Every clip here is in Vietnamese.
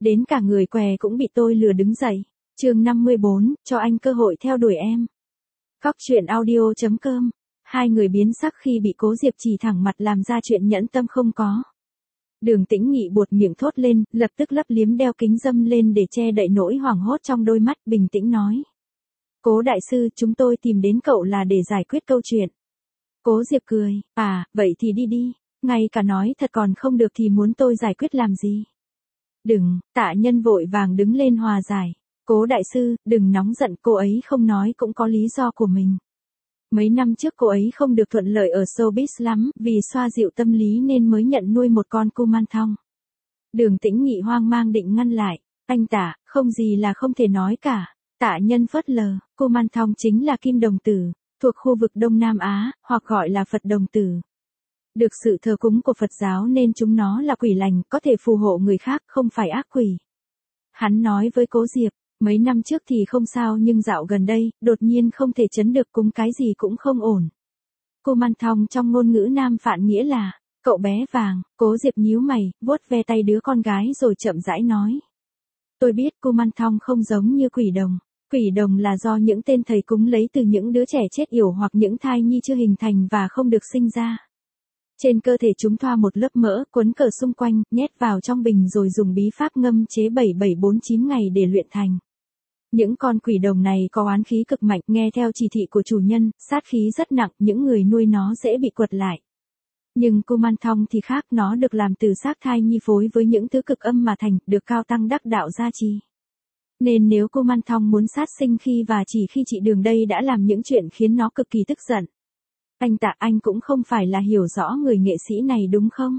Đến cả người què cũng bị tôi lừa đứng dậy. Chương 54, cho anh cơ hội theo đuổi em. Cóc truyện audio.com. Hai người biến sắc khi bị Cố Diệp chỉ thẳng mặt làm ra chuyện nhẫn tâm không có. Đường Tĩnh Nghị buột miệng thốt lên, lập tức lấp liếm đeo kính râm lên để che đậy nỗi hoảng hốt trong đôi mắt, bình tĩnh nói. Cố đại sư, chúng tôi tìm đến cậu là để giải quyết câu chuyện. Cố Diệp cười, vậy thì đi đi, ngay cả nói thật còn không được thì muốn tôi giải quyết làm gì. Đừng, Tạ Nhân vội vàng đứng lên hòa giải. Cố đại sư, đừng nóng giận, cô ấy không nói cũng có lý do của mình. Mấy năm trước cô ấy không được thuận lợi ở showbiz lắm, vì xoa dịu tâm lý nên mới nhận nuôi một con Kuman Thong. Đường Tĩnh Nghị hoang mang định ngăn lại. Anh Tạ, không gì là không thể nói cả. Tạ Nhân phớt lờ, Kuman Thong chính là kim đồng tử, thuộc khu vực Đông Nam Á, hoặc gọi là Phật đồng tử. Được sự thờ cúng của Phật giáo nên chúng nó là quỷ lành, có thể phù hộ người khác, không phải ác quỷ. Hắn nói với Cố Diệp, mấy năm trước thì không sao nhưng dạo gần đây, đột nhiên không thể chấn được, cúng cái gì cũng không ổn. Kuman Thong trong ngôn ngữ Nam Phạn nghĩa là, cậu bé vàng. Cố Diệp nhíu mày, vuốt ve tay đứa con gái rồi chậm rãi nói. Tôi biết Kuman Thong không giống như quỷ đồng. Quỷ đồng là do những tên thầy cúng lấy từ những đứa trẻ chết yểu hoặc những thai nhi chưa hình thành và không được sinh ra. Trên cơ thể chúng thoa một lớp mỡ, quấn cờ xung quanh, nhét vào trong bình rồi dùng bí pháp ngâm chế 7749 ngày để luyện thành. Những con quỷ đồng này có oán khí cực mạnh, nghe theo chỉ thị của chủ nhân, sát khí rất nặng, những người nuôi nó dễ bị quật lại. Nhưng Kuman Thong thì khác, nó được làm từ xác thai nhi phối với những thứ cực âm mà thành, được cao tăng đắc đạo gia trì. Nên nếu Kuman Thong muốn sát sinh khi và chỉ khi chị Đường đây đã làm những chuyện khiến nó cực kỳ tức giận. Anh Tạ, anh cũng không phải là hiểu rõ người nghệ sĩ này đúng không?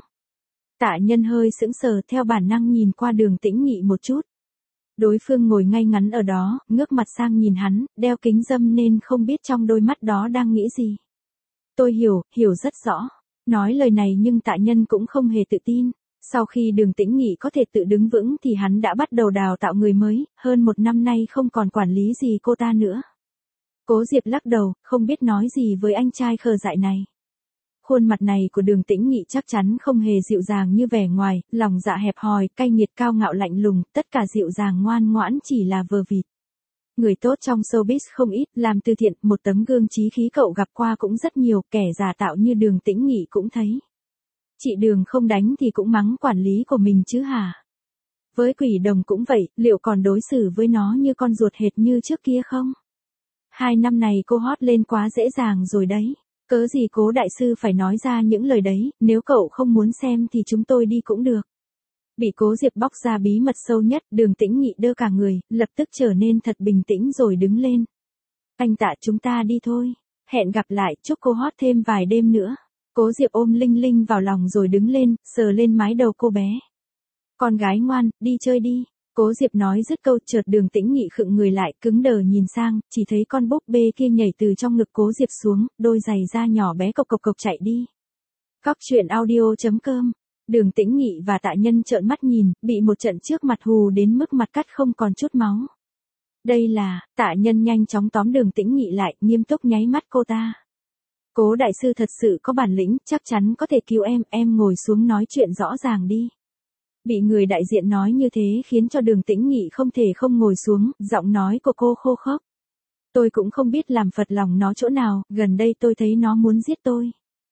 Tạ Nhân hơi sững sờ, theo bản năng nhìn qua Đường Tĩnh Nghị một chút. Đối phương ngồi ngay ngắn ở đó, ngước mặt sang nhìn hắn, đeo kính râm nên không biết trong đôi mắt đó đang nghĩ gì. Tôi hiểu rất rõ. Nói lời này nhưng Tạ Nhân cũng không hề tự tin. Sau khi Đường Tĩnh Nghị có thể tự đứng vững thì hắn đã bắt đầu đào tạo người mới, hơn 1 năm nay không còn quản lý gì cô ta nữa. Cố Diệp lắc đầu, không biết nói gì với anh trai khờ dại này. Khuôn mặt này của Đường Tĩnh Nghị chắc chắn không hề dịu dàng như vẻ ngoài, lòng dạ hẹp hòi, cay nghiệt, cao ngạo lạnh lùng, tất cả dịu dàng ngoan ngoãn chỉ là vờ vịt. Người tốt trong showbiz không ít, làm từ thiện, một tấm gương chí khí cậu gặp qua cũng rất nhiều, kẻ giả tạo như Đường Tĩnh Nghị cũng thấy. Chị Đường không đánh thì cũng mắng quản lý của mình chứ hả? Với quỷ đồng cũng vậy, liệu còn đối xử với nó như con ruột hệt như trước kia không? 2 năm này cô hót lên quá dễ dàng rồi đấy. Cớ gì Cố đại sư phải nói ra những lời đấy, nếu cậu không muốn xem thì chúng tôi đi cũng được. Bị Cố Diệp bóc ra bí mật sâu nhất, Đường Tĩnh Nghị đơ cả người, lập tức trở nên thật bình tĩnh rồi đứng lên. Anh Tạ, chúng ta đi thôi. Hẹn gặp lại, chúc cô hót thêm vài đêm nữa. Cố Diệp ôm Linh Linh vào lòng rồi đứng lên, sờ lên mái đầu cô bé. Con gái ngoan, đi chơi đi. Cố Diệp nói dứt câu, chợt Đường Tĩnh Nghị khựng người lại, cứng đờ nhìn sang, chỉ thấy con búp bê kia nhảy từ trong ngực Cố Diệp xuống, đôi giày da nhỏ bé cộc cộc cộc chạy đi. Cóc truyện audio.com. Đường Tĩnh Nghị và Tạ Nhân trợn mắt nhìn, bị một trận trước mặt hù đến mức mặt cắt không còn chút máu. Đây là, Tạ Nhân nhanh chóng tóm Đường Tĩnh Nghị lại, nghiêm túc nháy mắt cô ta. Cố đại sư thật sự có bản lĩnh, chắc chắn có thể cứu em ngồi xuống nói chuyện rõ ràng đi. Bị người đại diện nói như thế khiến cho Đường Tĩnh Nghị không thể không ngồi xuống, giọng nói của cô khô khốc. Tôi cũng không biết làm phật lòng nó chỗ nào, gần đây tôi thấy nó muốn giết tôi.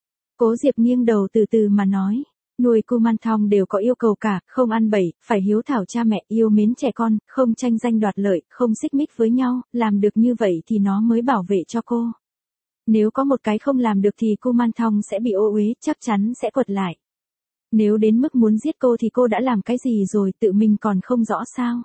Cố Diệp nghiêng đầu từ từ mà nói, nuôi Kuman Thong đều có yêu cầu cả, không ăn bậy, phải hiếu thảo cha mẹ, yêu mến trẻ con, không tranh danh đoạt lợi, không xích mích với nhau, làm được như vậy thì nó mới bảo vệ cho cô. Nếu có một cái không làm được thì Kuman Thong sẽ bị ô uế, chắc chắn sẽ quật lại. Nếu đến mức muốn giết cô thì cô đã làm cái gì rồi, tự mình còn không rõ sao?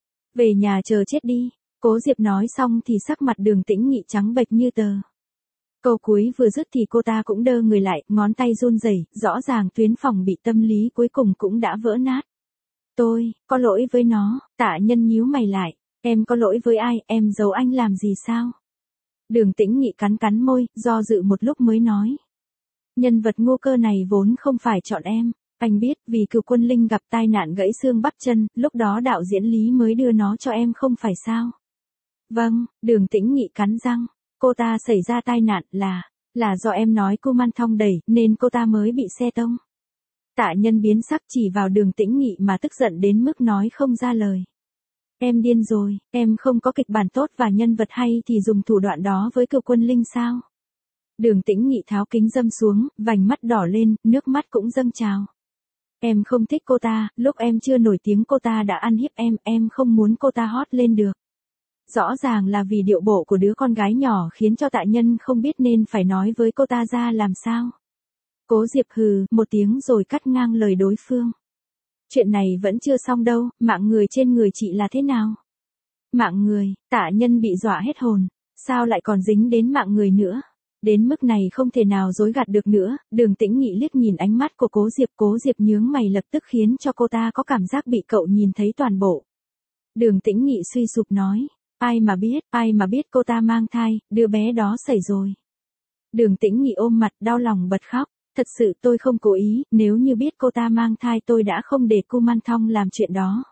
Về nhà chờ chết đi. Cố Diệp nói xong thì sắc mặt Đường Tĩnh Nghị trắng bệch như tờ. Câu cuối vừa dứt thì cô ta cũng đơ người lại, ngón tay run rẩy, rõ ràng tuyến phòng bị tâm lý cuối cùng cũng đã vỡ nát. Tôi, có lỗi với nó. Tạ Nhân nhíu mày lại. Em có lỗi với ai, em giấu anh làm gì sao? Đường Tĩnh Nghị cắn môi, do dự một lúc mới nói. Nhân vật ngô cơ này vốn không phải chọn em. Anh biết, vì Cửu Quân Linh gặp tai nạn gãy xương bắp chân, lúc đó đạo diễn Lý mới đưa nó cho em không phải sao? Vâng, Đường Tĩnh Nghị cắn răng. Cô ta xảy ra tai nạn là do em nói Kuman Thong đẩy, nên cô ta mới bị xe tông. Tạ Nhân biến sắc chỉ vào Đường Tĩnh Nghị mà tức giận đến mức nói không ra lời. Em điên rồi, em không có kịch bản tốt và nhân vật hay thì dùng thủ đoạn đó với Cựu Quân Linh sao? Đường Tĩnh Nghị tháo kính dâm xuống, vành mắt đỏ lên, nước mắt cũng dâng trào. Em không thích cô ta, lúc em chưa nổi tiếng cô ta đã ăn hiếp em không muốn cô ta hot lên được. Rõ ràng là vì điệu bộ của đứa con gái nhỏ khiến cho Tạ Nhân không biết nên phải nói với cô ta ra làm sao. Cố Diệp hừ một tiếng rồi cắt ngang lời đối phương. Chuyện này vẫn chưa xong đâu, mạng người trên người chị là thế nào? Mạng người, Tạ Nhân bị dọa hết hồn, sao lại còn dính đến mạng người nữa? Đến mức này không thể nào dối gạt được nữa, Đường Tĩnh Nghị liếc nhìn ánh mắt của Cố Diệp nhướng mày lập tức khiến cho cô ta có cảm giác bị cậu nhìn thấy toàn bộ. Đường Tĩnh Nghị suy sụp nói, ai mà biết cô ta mang thai, đứa bé đó xảy rồi. Đường Tĩnh Nghị ôm mặt đau lòng bật khóc, thật sự tôi không cố ý, nếu như biết cô ta mang thai tôi đã không để Kuman Thong làm chuyện đó.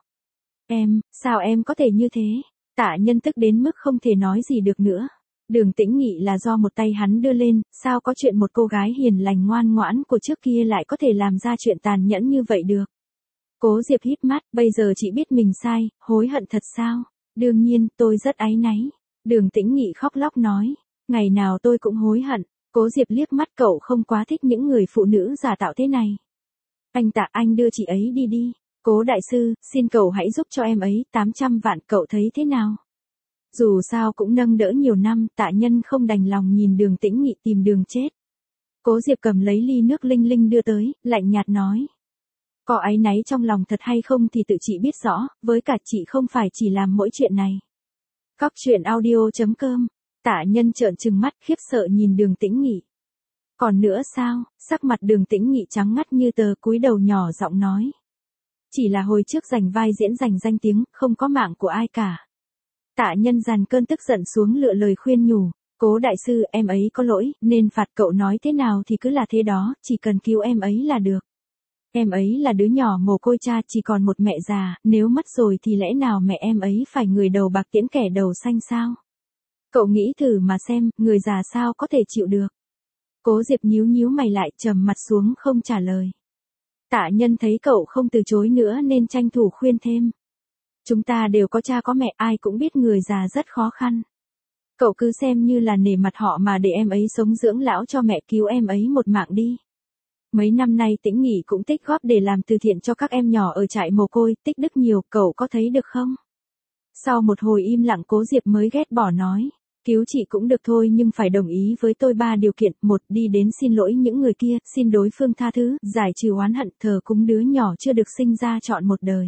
Sao em có thể như thế? Tạ Nhân tức đến mức không thể nói gì được nữa. Đường Tĩnh Nghị là do một tay hắn đưa lên, sao có chuyện một cô gái hiền lành ngoan ngoãn của trước kia lại có thể làm ra chuyện tàn nhẫn như vậy được. Cố Diệp híp mắt, bây giờ chị biết mình sai, hối hận thật sao? Đương nhiên, tôi rất áy náy. Đường Tĩnh Nghị khóc lóc nói, ngày nào tôi cũng hối hận. Cố Diệp liếc mắt cậu không quá thích những người phụ nữ giả tạo thế này. Anh Tạ, anh đưa chị ấy đi. Cố đại sư, xin cậu hãy giúp cho em ấy, 800 vạn cậu thấy thế nào? Dù sao cũng nâng đỡ nhiều năm, Tạ Nhân không đành lòng nhìn Đường Tĩnh Nghị tìm đường chết. Cố Diệp cầm lấy ly nước linh linh đưa tới, lạnh nhạt nói. Có áy náy trong lòng thật hay không thì tự chị biết rõ, với cả chị không phải chỉ làm mỗi chuyện này. Cóc truyện audio.com. Tạ Nhân trợn trừng mắt khiếp sợ nhìn Đường Tĩnh Nghị. Còn nữa sao? Sắc mặt Đường Tĩnh Nghị trắng ngắt như tờ, cúi đầu nhỏ giọng nói. Chỉ là hồi trước giành vai diễn giành danh tiếng, không có mạng của ai cả. Tạ Nhân dàn cơn tức giận xuống lựa lời khuyên nhủ. Cố đại sư, em ấy có lỗi, nên phạt cậu nói thế nào thì cứ là thế đó, chỉ cần cứu em ấy là được. Em ấy là đứa nhỏ mồ côi cha, chỉ còn một mẹ già, nếu mất rồi thì lẽ nào mẹ em ấy phải người đầu bạc tiễn kẻ đầu xanh sao? Cậu nghĩ thử mà xem, người già sao có thể chịu được. Cố Diệp nhíu mày lại, trầm mặt xuống không trả lời. Tạ Nhân thấy cậu không từ chối nữa nên tranh thủ khuyên thêm. Chúng ta đều có cha có mẹ, ai cũng biết người già rất khó khăn. Cậu cứ xem như là nể mặt họ mà để em ấy sống dưỡng lão cho mẹ, cứu em ấy một mạng đi. Mấy năm nay Tĩnh Nghị cũng tích góp để làm từ thiện cho các em nhỏ ở trại mồ côi, tích đức nhiều, cậu có thấy được không? Sau một hồi im lặng Cố Diệp mới ghét bỏ nói. Cứu chị cũng được thôi nhưng phải đồng ý với tôi 3 điều kiện. 1. Đi đến xin lỗi những người kia, xin đối phương tha thứ, giải trừ oán hận, thờ cúng đứa nhỏ chưa được sinh ra trọn một đời.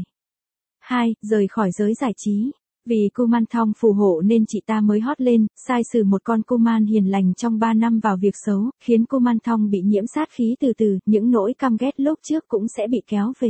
2. Rời khỏi giới giải trí. Vì Kuman Thong phù hộ nên chị ta mới hot lên, sai sử một con Kuman hiền lành trong 3 năm vào việc xấu, khiến Kuman Thong bị nhiễm sát khí từ từ, những nỗi căm ghét lúc trước cũng sẽ bị kéo về.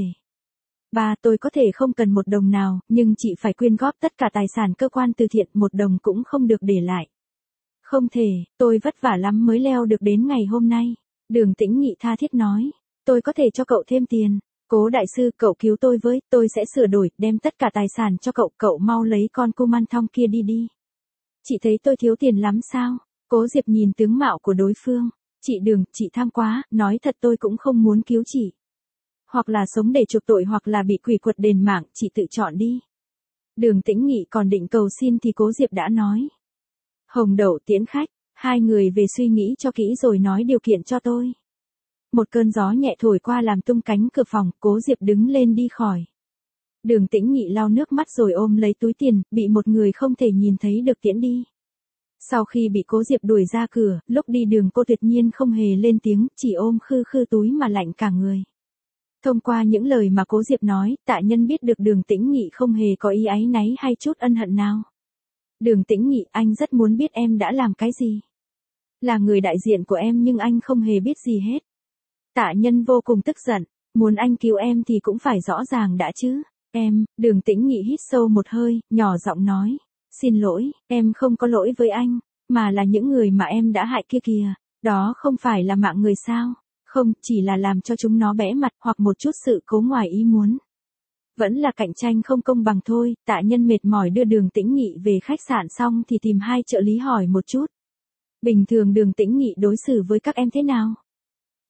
3. Tôi có thể không cần một đồng nào, nhưng chị phải quyên góp tất cả tài sản cơ quan từ thiện, một đồng cũng không được để lại. Không thể, tôi vất vả lắm mới leo được đến ngày hôm nay. Đường Tĩnh Nghị tha thiết nói, tôi có thể cho cậu thêm tiền. Cố đại sư, cậu cứu tôi với, tôi sẽ sửa đổi, đem tất cả tài sản cho cậu mau lấy con Kuman Thong kia đi. Chị thấy tôi thiếu tiền lắm sao? Cố Diệp nhìn tướng mạo của đối phương. Chị Đường, chị tham quá, nói thật tôi cũng không muốn cứu chị. Hoặc là sống để chuộc tội hoặc là bị quỷ quật đền mạng, chị tự chọn đi. Đường Tĩnh Nghị còn định cầu xin thì Cố Diệp đã nói. Hồng đậu tiễn khách, hai người về suy nghĩ cho kỹ rồi nói điều kiện cho tôi. Một cơn gió nhẹ thổi qua làm tung cánh cửa phòng, Cố Diệp đứng lên đi khỏi. Đường Tĩnh Nghị lau nước mắt rồi ôm lấy túi tiền, bị một người không thể nhìn thấy được tiễn đi. Sau khi bị Cố Diệp đuổi ra cửa, lúc đi đường cô tuyệt nhiên không hề lên tiếng, chỉ ôm khư túi mà lạnh cả người. Thông qua những lời mà Cố Diệp nói, Tạ Nhân biết được Đường Tĩnh Nghị không hề có ý áy náy hay chút ân hận nào. Đường Tĩnh Nghị, anh rất muốn biết em đã làm cái gì. Là người đại diện của em nhưng anh không hề biết gì hết. Tạ Nhân vô cùng tức giận, muốn anh cứu em thì cũng phải rõ ràng đã chứ. Đường Tĩnh Nghị hít sâu một hơi, nhỏ giọng nói. Xin lỗi, em không có lỗi với anh, mà là những người mà em đã hại kia kìa. Đó không phải là mạng người sao? Không, chỉ là làm cho chúng nó bẽ mặt hoặc một chút sự cố ngoài ý muốn. Vẫn là cạnh tranh không công bằng thôi. Tạ Nhân mệt mỏi đưa Đường Tĩnh Nghị về khách sạn xong thì tìm hai trợ lý hỏi một chút. Bình thường Đường Tĩnh Nghị đối xử với các em thế nào?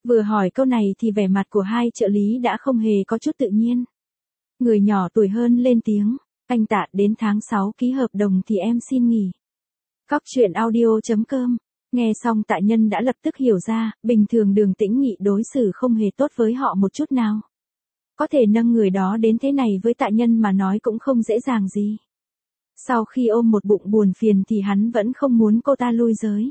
Vừa hỏi câu này thì vẻ mặt của hai trợ lý đã không hề có chút tự nhiên. Người nhỏ tuổi hơn lên tiếng, anh Tạ đến tháng 6 ký hợp đồng thì em xin nghỉ. Cóc truyện audio.com. Nghe xong Tạ Nhân đã lập tức hiểu ra, bình thường Đường Tĩnh Nghị đối xử không hề tốt với họ một chút nào. Có thể nâng người đó đến thế này với Tạ Nhân mà nói cũng không dễ dàng gì. Sau khi ôm một bụng buồn phiền thì hắn vẫn không muốn cô ta lui giới.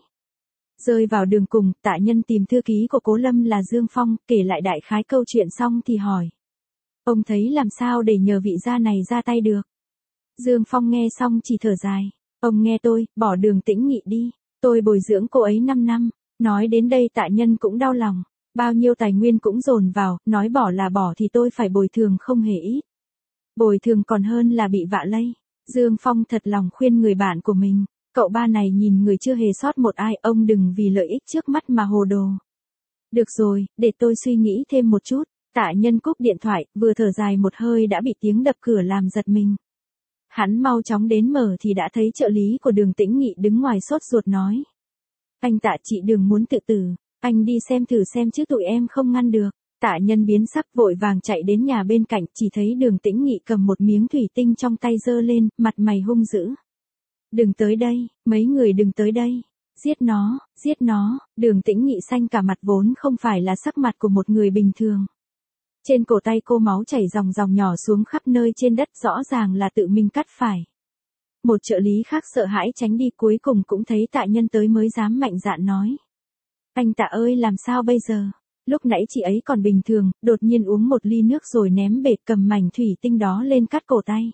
Rơi vào đường cùng, Tạ Nhân tìm thư ký của Cố Lâm là Dương Phong, kể lại đại khái câu chuyện xong thì hỏi. Ông thấy làm sao để nhờ vị gia này ra tay được? Dương Phong nghe xong chỉ thở dài. Ông nghe tôi, bỏ Đường Tĩnh Nghị đi. Tôi bồi dưỡng cô ấy 5 năm. Nói đến đây Tạ Nhân cũng đau lòng. Bao nhiêu tài nguyên cũng dồn vào, nói bỏ là bỏ thì tôi phải bồi thường không hề ít. Bồi thường còn hơn là bị vạ lây. Dương Phong thật lòng khuyên người bạn của mình. Cậu ba này nhìn người chưa hề sót một ai, ông đừng vì lợi ích trước mắt mà hồ đồ. Được rồi, để tôi suy nghĩ thêm một chút. Tạ Nhân cúp điện thoại, vừa thở dài một hơi đã bị tiếng đập cửa làm giật mình. Hắn mau chóng đến mở thì đã thấy trợ lý của Đường Tĩnh Nghị đứng ngoài sốt ruột nói. Anh Tạ, chị Đường muốn tự tử, anh đi xem thử xem chứ tụi em không ngăn được. Tạ Nhân biến sắc vội vàng chạy đến nhà bên cạnh, chỉ thấy Đường Tĩnh Nghị cầm một miếng thủy tinh trong tay giơ lên, mặt mày hung dữ. Đừng tới đây, mấy người đừng tới đây. Giết nó, giết nó. Đường Tĩnh Nghị xanh cả mặt vốn không phải là sắc mặt của một người bình thường. Trên cổ tay cô máu chảy ròng ròng nhỏ xuống khắp nơi trên đất, rõ ràng là tự mình cắt phải. Một trợ lý khác sợ hãi tránh đi, cuối cùng cũng thấy Tạ Nhân tới mới dám mạnh dạn nói. Anh Tạ ơi, làm sao bây giờ? Lúc nãy chị ấy còn bình thường, đột nhiên uống một ly nước rồi ném bệt, cầm mảnh thủy tinh đó lên cắt cổ tay.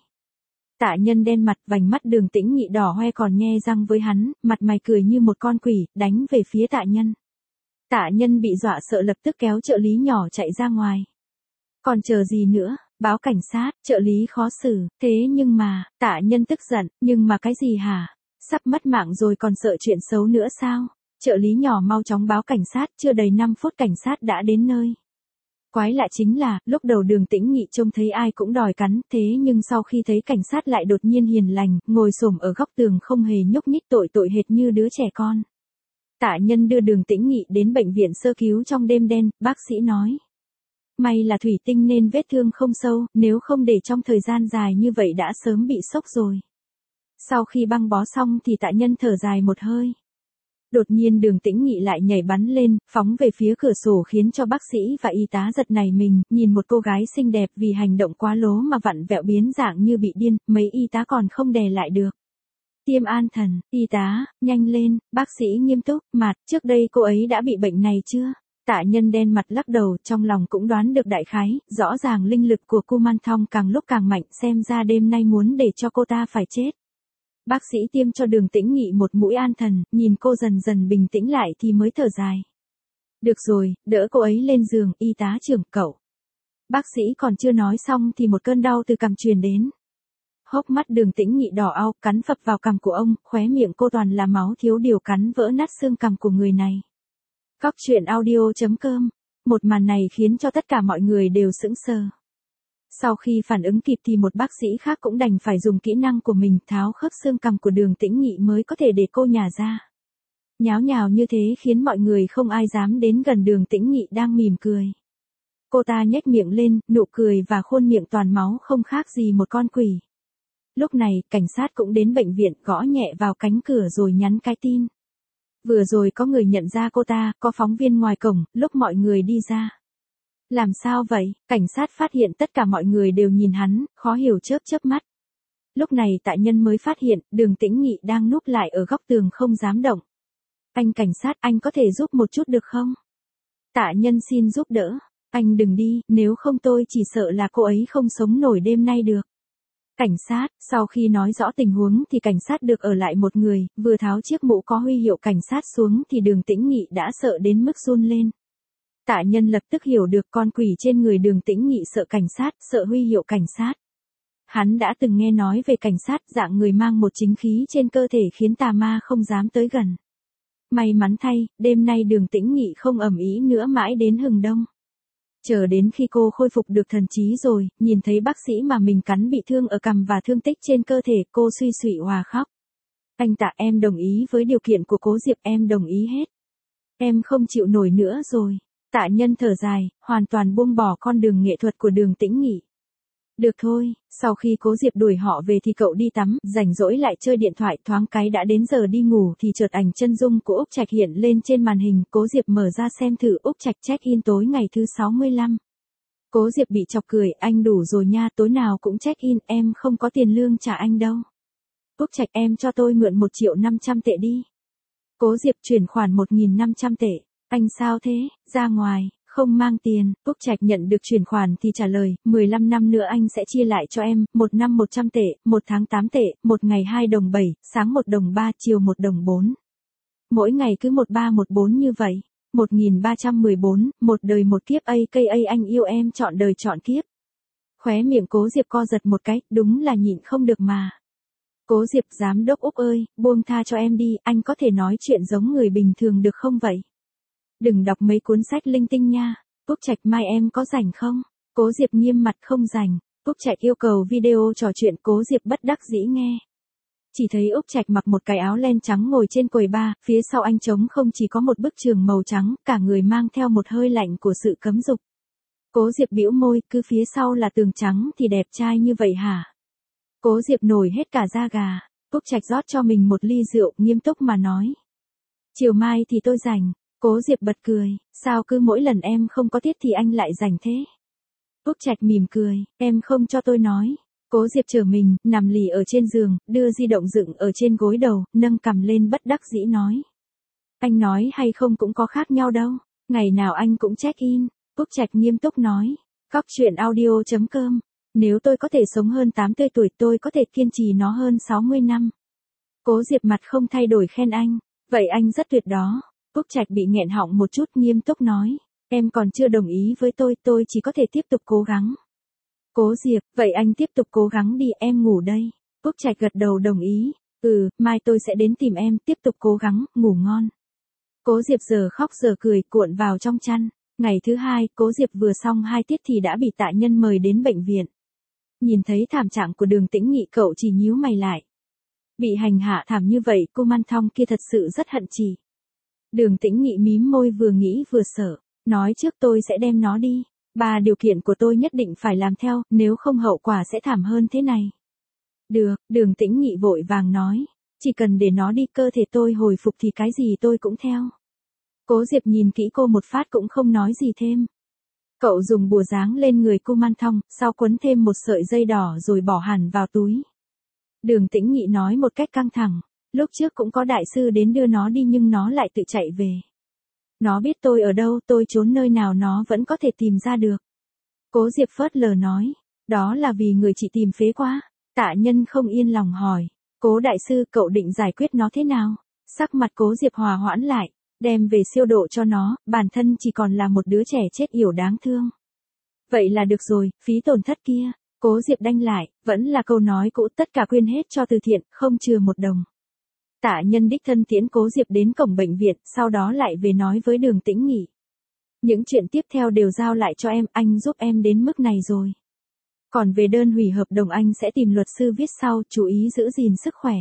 Tạ Nhân đen mặt, vành mắt Đường Tĩnh Nghị đỏ hoe còn nhe răng với hắn, mặt mày cười như một con quỷ, đánh về phía Tạ Nhân. Tạ Nhân bị dọa sợ lập tức kéo trợ lý nhỏ chạy ra ngoài. Còn chờ gì nữa, báo cảnh sát, trợ lý khó xử, thế nhưng mà, Tạ Nhân tức giận, nhưng mà cái gì hả? Sắp mất mạng rồi còn sợ chuyện xấu nữa sao? Trợ lý nhỏ mau chóng báo cảnh sát, chưa đầy 5 phút cảnh sát đã đến nơi. Quái lạ chính là, lúc đầu Đường Tĩnh Nghị trông thấy ai cũng đòi cắn, thế nhưng sau khi thấy cảnh sát lại đột nhiên hiền lành, ngồi xổm ở góc tường không hề nhúc nhích, tội hệt như đứa trẻ con. Tạ Nhân đưa Đường Tĩnh Nghị đến bệnh viện sơ cứu trong đêm đen, bác sĩ nói. May là thủy tinh nên vết thương không sâu, nếu không để trong thời gian dài như vậy đã sớm bị sốc rồi. Sau khi băng bó xong thì Tạ Nhân thở dài một hơi. Đột nhiên Đường Tĩnh Nghị lại nhảy bắn lên, phóng về phía cửa sổ khiến cho bác sĩ và y tá giật nảy mình, nhìn một cô gái xinh đẹp vì hành động quá lố mà vặn vẹo biến dạng như bị điên, mấy y tá còn không đè lại được. Tiêm an thần, y tá, nhanh lên, bác sĩ nghiêm túc, Mạt, trước đây cô ấy đã bị bệnh này chưa? Tạ Nhân đen mặt lắc đầu, trong lòng cũng đoán được đại khái, rõ ràng linh lực của Kuman Thong càng lúc càng mạnh, xem ra đêm nay muốn để cho cô ta phải chết. Bác sĩ tiêm cho Đường Tĩnh Nghị một mũi an thần, nhìn cô dần dần bình tĩnh lại thì mới thở dài. Được rồi, đỡ cô ấy lên giường, y tá trưởng, cậu. Bác sĩ còn chưa nói xong thì một cơn đau từ cằm truyền đến. Hốc mắt Đường Tĩnh Nghị đỏ au, cắn phập vào cằm của ông, khóe miệng cô toàn là máu, thiếu điều cắn vỡ nát xương cằm của người này. Cóc truyện audio.com. Một màn này khiến cho tất cả mọi người đều sững sờ. Sau khi phản ứng kịp thì một bác sĩ khác cũng đành phải dùng kỹ năng của mình tháo khớp xương cằm của Đường Tĩnh Nghị mới có thể để cô nhả ra. Nháo nhào như thế khiến mọi người không ai dám đến gần Đường Tĩnh Nghị đang mỉm cười. Cô ta nhếch miệng lên, nụ cười và khuôn miệng toàn máu không khác gì một con quỷ. Lúc này, cảnh sát cũng đến bệnh viện, gõ nhẹ vào cánh cửa rồi nhắn cái tin. Vừa rồi có người nhận ra cô ta, có phóng viên ngoài cổng, lúc mọi người đi ra. Làm sao vậy? Cảnh sát phát hiện tất cả mọi người đều nhìn hắn, khó hiểu chớp mắt. Lúc này Tạ Nhân mới phát hiện, Đường Tĩnh Nghị đang núp lại ở góc tường không dám động. Anh cảnh sát, anh có thể giúp một chút được không? Tạ Nhân xin giúp đỡ. Anh đừng đi, nếu không tôi chỉ sợ là cô ấy không sống nổi đêm nay được. Cảnh sát, sau khi nói rõ tình huống thì cảnh sát được ở lại một người, vừa tháo chiếc mũ có huy hiệu cảnh sát xuống thì Đường Tĩnh Nghị đã sợ đến mức run lên. Tạ Nhân lập tức hiểu được con quỷ trên người Đường Tĩnh Nghị sợ cảnh sát, sợ huy hiệu cảnh sát. Hắn đã từng nghe nói về cảnh sát, dạng người mang một chính khí trên cơ thể khiến tà ma không dám tới gần. May mắn thay, đêm nay Đường Tĩnh Nghị không ầm ĩ nữa mãi đến hừng đông. Chờ đến khi cô khôi phục được thần trí rồi, nhìn thấy bác sĩ mà mình cắn bị thương ở cằm và thương tích trên cơ thể, cô suy sụy òa khóc. Anh Tạ, em đồng ý với điều kiện của Cố Diệp, em đồng ý hết. Em không chịu nổi nữa rồi. Tạ Nhân thở dài, hoàn toàn buông bỏ con đường nghệ thuật của Đường Tĩnh Nghị. Được thôi, sau khi Cố Diệp đuổi họ về thì cậu đi tắm, rảnh rỗi lại chơi điện thoại, thoáng cái đã đến giờ đi ngủ thì chợt ảnh chân dung của Úc Trạch hiện lên trên màn hình, Cố Diệp mở ra xem thử. Úc Trạch check-in tối ngày thứ 65. Cố Diệp bị chọc cười, anh đủ rồi nha, tối nào cũng check-in, em không có tiền lương trả anh đâu. Úc Trạch, em cho tôi mượn 1.500.000 tệ đi. Cố Diệp chuyển khoản 1.500 tệ. Anh sao thế, ra ngoài, không mang tiền. Úc Trạch nhận được chuyển khoản thì trả lời, 15 năm nữa anh sẽ chia lại cho em, 1 năm 100 tệ, 1 tháng 8 tệ, 1 ngày 2 đồng 7, sáng 1 đồng 3, chiều 1 đồng 4. Mỗi ngày cứ 1314 như vậy. 1314, một đời một kiếp aka anh yêu em trọn đời trọn kiếp. Khóe miệng Cố Diệp co giật một cái, đúng là nhịn không được mà. Cố Diệp, giám đốc Úc ơi, buông tha cho em đi, anh có thể nói chuyện giống người bình thường được không vậy? Đừng đọc mấy cuốn sách linh tinh nha. Úc Trạch, mai em có rảnh không? Cố Diệp nghiêm mặt, không rảnh. Úc Trạch yêu cầu video trò chuyện, Cố Diệp bất đắc dĩ nghe. Chỉ thấy Úc Trạch mặc một cái áo len trắng ngồi trên quầy bar, phía sau anh trống không chỉ có một bức tường màu trắng, cả người mang theo một hơi lạnh của sự cấm dục. Cố Diệp bĩu môi, cứ phía sau là tường trắng thì đẹp trai như vậy hả? Cố Diệp nổi hết cả da gà. Úc Trạch rót cho mình một ly rượu, nghiêm túc mà nói. Chiều mai thì tôi rảnh. Cố Diệp bật cười, sao cứ mỗi lần em không có tiết thì anh lại rảnh thế? Úc Trạch mỉm cười, em không cho tôi nói. Cố Diệp trở mình, nằm lì ở trên giường, đưa di động dựng ở trên gối đầu, nâng cằm lên bất đắc dĩ nói. Anh nói hay không cũng có khác nhau đâu, ngày nào anh cũng check in. Úc Trạch nghiêm túc nói. Cóc truyện audio.com. Nếu tôi có thể sống hơn 80 tuổi tôi có thể kiên trì nó hơn 60 năm. Cố Diệp mặt không thay đổi khen anh. Vậy anh rất tuyệt đó. Úc Trạch bị nghẹn họng một chút, nghiêm túc nói. Em còn chưa đồng ý với tôi chỉ có thể tiếp tục cố gắng. Cố Diệp, vậy anh tiếp tục cố gắng đi, em ngủ đây. Úc Trạch gật đầu đồng ý. Mai tôi sẽ đến tìm em, tiếp tục cố gắng, ngủ ngon. Cố Diệp giờ khóc giờ cười, cuộn vào trong chăn. Ngày thứ 2, Cố Diệp vừa xong 2 tiết thì đã bị Tạ Nhân mời đến bệnh viện. Nhìn thấy thảm trạng của Đường Tĩnh Nghị, cậu chỉ nhíu mày lại. Bị hành hạ thảm như vậy, cô Man Thong kia thật sự rất hận chị. Đường Tĩnh Nghị mím môi, vừa nghĩ vừa sợ. Nói trước tôi sẽ đem nó đi. 3 điều kiện của tôi nhất định phải làm theo, nếu không hậu quả sẽ thảm hơn thế này. Được, Đường Tĩnh Nghị vội vàng nói. Chỉ cần để nó đi, cơ thể tôi hồi phục thì cái gì tôi cũng theo. Cố Diệp nhìn kỹ cô một phát cũng không nói gì thêm. Cậu dùng bùa giáng lên người cô Man Thong, sau quấn thêm một sợi dây đỏ rồi bỏ hẳn vào túi. Đường Tĩnh Nghị nói một cách căng thẳng. Lúc trước cũng có đại sư đến đưa nó đi nhưng nó lại tự chạy về. Nó biết tôi ở đâu, tôi trốn nơi nào nó vẫn có thể tìm ra được. Cố Diệp phớt lờ nói. Đó là vì người chị tìm phế quá. Tạ Nhân không yên lòng hỏi. Cố đại sư, cậu định giải quyết nó thế nào? Sắc mặt Cố Diệp hòa hoãn lại. Đem về siêu độ cho nó, bản thân chỉ còn là một đứa trẻ chết yểu đáng thương. Vậy là được rồi, phí tổn thất kia. Cố Diệp đanh lại, vẫn là câu nói cũ, tất cả quyên hết cho từ thiện, không chừa một đồng. Tạ Nhân đích thân tiễn Cố Diệp đến cổng bệnh viện, sau đó lại về nói với Đường Tĩnh Nghị. Những chuyện tiếp theo đều giao lại cho em, anh giúp em đến mức này rồi. Còn về đơn hủy hợp đồng anh sẽ tìm luật sư viết sau, chú ý giữ gìn sức khỏe.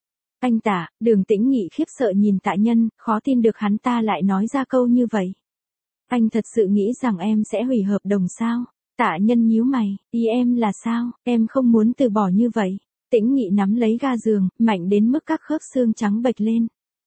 Anh Tạ, Đường Tĩnh Nghị khiếp sợ nhìn Tạ Nhân, khó tin được hắn ta lại nói ra câu như vậy. Anh thật sự nghĩ rằng em sẽ hủy hợp đồng sao? Tạ Nhân nhíu mày, ý em là sao? Em không muốn từ bỏ như vậy. Tĩnh Nghị nắm lấy ga giường, mạnh đến mức các khớp xương trắng bệch lên.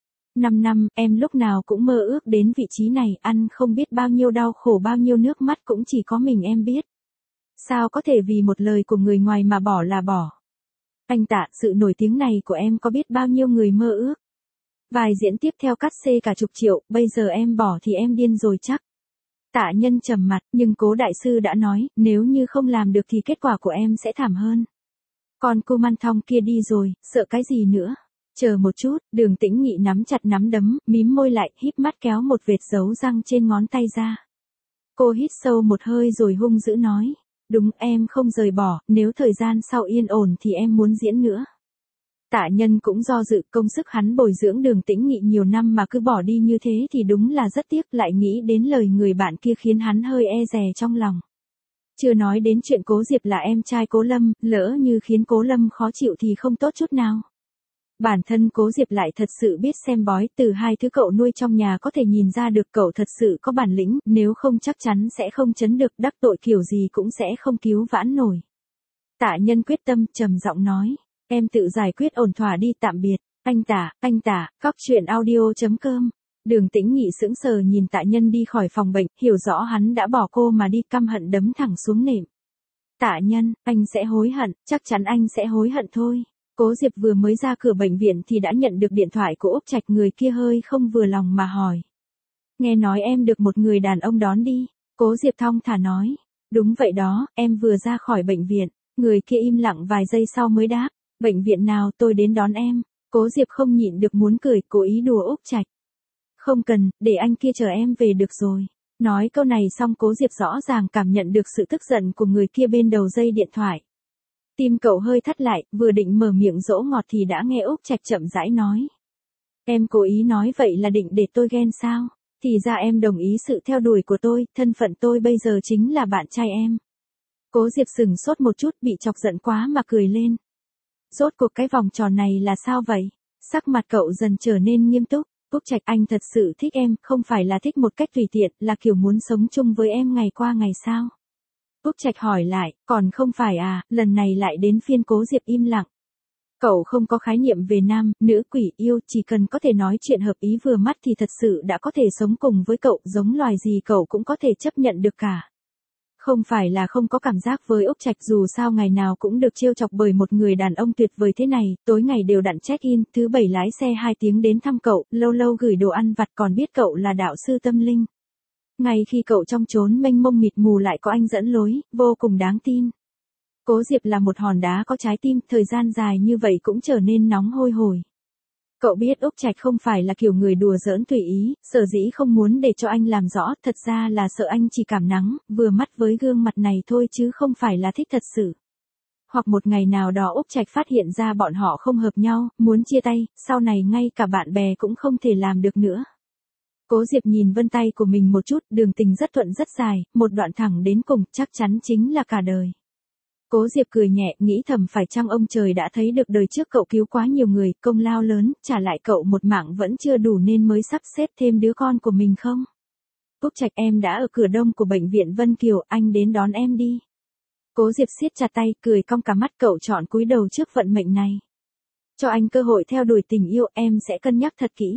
5 năm, em lúc nào cũng mơ ước đến vị trí này, ăn không biết bao nhiêu đau khổ, bao nhiêu nước mắt cũng chỉ có mình em biết. Sao có thể vì một lời của người ngoài mà bỏ là bỏ? Anh Tạ, sự nổi tiếng này của em có biết bao nhiêu người mơ ước. Vài diễn tiếp theo cắt xê cả chục triệu, bây giờ em bỏ thì em điên rồi chắc. Tạ Nhân trầm mặt, nhưng Cố đại sư đã nói, nếu như không làm được thì kết quả của em sẽ thảm hơn. Còn cô Man Thong kia đi rồi, sợ cái gì nữa? Chờ một chút, Đường Tĩnh Nghị nắm chặt nắm đấm, mím môi lại, híp mắt kéo một vệt dấu răng trên ngón tay ra. Cô hít sâu một hơi rồi hung dữ nói. Đúng, em không rời bỏ, nếu thời gian sau yên ổn thì em muốn diễn nữa. Tạ Nhân cũng do dự, công sức hắn bồi dưỡng Đường Tĩnh Nghị nhiều năm mà cứ bỏ đi như thế thì đúng là rất tiếc, lại nghĩ đến lời người bạn kia khiến hắn hơi e dè trong lòng. Chưa nói đến chuyện Cố Diệp là em trai Cố Lâm, lỡ như khiến Cố Lâm khó chịu thì không tốt chút nào. Bản thân Cố Diệp lại thật sự biết xem bói, từ hai thứ cậu nuôi trong nhà có thể nhìn ra được cậu thật sự có bản lĩnh, nếu không chắc chắn sẽ không chấn được, đắc tội kiểu gì cũng sẽ không cứu vãn nổi. Tạ Nhân quyết tâm trầm giọng nói, em tự giải quyết ổn thỏa đi, tạm biệt. Anh Tả, cóc.audio.com. Đường Tĩnh Nghị sững sờ nhìn Tạ Nhân đi khỏi phòng bệnh, hiểu rõ hắn đã bỏ cô mà đi, căm hận đấm thẳng xuống nệm. Tạ Nhân, anh sẽ hối hận, chắc chắn anh sẽ hối hận thôi. Cố Diệp vừa mới ra cửa bệnh viện thì đã nhận được điện thoại của Úc Trạch, người kia hơi không vừa lòng mà hỏi. Nghe nói em được một người đàn ông đón đi. Cố Diệp thong thả nói. Đúng vậy đó, em vừa ra khỏi bệnh viện. Người kia im lặng vài giây sau mới đáp. Bệnh viện nào, tôi đến đón em. Cố Diệp không nhịn được muốn cười, cố ý đùa Úc Trạch. Không cần, để anh kia chờ em về được rồi. Nói câu này xong Cố Diệp rõ ràng cảm nhận được sự tức giận của người kia bên đầu dây điện thoại. Tim cậu hơi thắt lại, vừa định mở miệng dỗ ngọt thì đã nghe Úc Trạch chậm rãi nói. Em cố ý nói vậy là định để tôi ghen sao? Thì ra em đồng ý sự theo đuổi của tôi, thân phận tôi bây giờ chính là bạn trai em. Cố Diệp sừng sốt một chút, bị chọc giận quá mà cười lên. Rốt cuộc cái vòng tròn này là sao vậy? Sắc mặt cậu dần trở nên nghiêm túc. Úc Trạch, anh thật sự thích em, không phải là thích một cách tùy tiện, là kiểu muốn sống chung với em ngày qua ngày sao? Úc Trạch hỏi lại, còn không phải à, lần này lại đến phiên Cố Diệp im lặng. Cậu không có khái niệm về nam, nữ, quỷ, yêu, chỉ cần có thể nói chuyện hợp ý vừa mắt thì thật sự đã có thể sống cùng với cậu, giống loài gì cậu cũng có thể chấp nhận được cả. Không phải là không có cảm giác với Úc Trạch, dù sao ngày nào cũng được trêu chọc bởi một người đàn ông tuyệt vời thế này, tối ngày đều đặn check-in, thứ bảy lái xe 2 tiếng đến thăm cậu, lâu lâu gửi đồ ăn vặt, còn biết cậu là đạo sư tâm linh. Ngay khi cậu trong chốn mênh mông mịt mù lại có anh dẫn lối, vô cùng đáng tin. Cố Diệp là một hòn đá có trái tim, thời gian dài như vậy cũng trở nên nóng hôi hổi. Cậu biết Úc Trạch không phải là kiểu người đùa giỡn tùy ý, sở dĩ không muốn để cho anh làm rõ, thật ra là sợ anh chỉ cảm nắng, vừa mắt với gương mặt này thôi chứ không phải là thích thật sự. Hoặc một ngày nào đó Úc Trạch phát hiện ra bọn họ không hợp nhau, muốn chia tay, sau này ngay cả bạn bè cũng không thể làm được nữa. Cố Diệp nhìn vân tay của mình một chút, đường tình rất thuận rất dài, một đoạn thẳng đến cùng, chắc chắn chính là cả đời. Cố Diệp cười nhẹ, nghĩ thầm phải chăng ông trời đã thấy được đời trước cậu cứu quá nhiều người, công lao lớn, trả lại cậu một mạng vẫn chưa đủ nên mới sắp xếp thêm đứa con của mình không? Úc Trạch, em đã ở cửa đông của bệnh viện Vân Kiều, anh đến đón em đi. Cố Diệp siết chặt tay, cười cong cả mắt, cậu chọn cúi đầu trước vận mệnh này. Cho anh cơ hội theo đuổi tình yêu, em sẽ cân nhắc thật kỹ.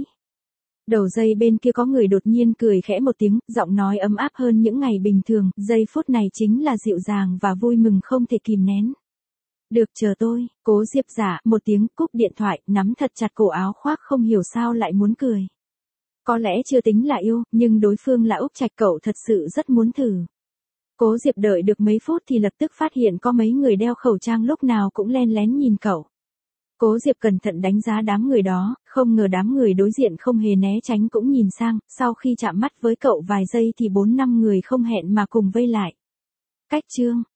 Đầu dây bên kia có người đột nhiên cười khẽ một tiếng, giọng nói ấm áp hơn những ngày bình thường, giây phút này chính là dịu dàng và vui mừng không thể kìm nén. Được, chờ tôi. Cố Diệp giả một tiếng, cúp điện thoại, nắm thật chặt cổ áo khoác, không hiểu sao lại muốn cười. Có lẽ chưa tính là yêu, nhưng đối phương là Úc Trạch, cậu thật sự rất muốn thử. Cố Diệp đợi được mấy phút thì lập tức phát hiện có mấy người đeo khẩu trang lúc nào cũng len lén nhìn cậu. Cố Diệp cẩn thận đánh giá đám người đó, không ngờ đám người đối diện không hề né tránh cũng nhìn sang, sau khi chạm mắt với cậu vài giây thì 4-5 người không hẹn mà cùng vây lại. Cách chương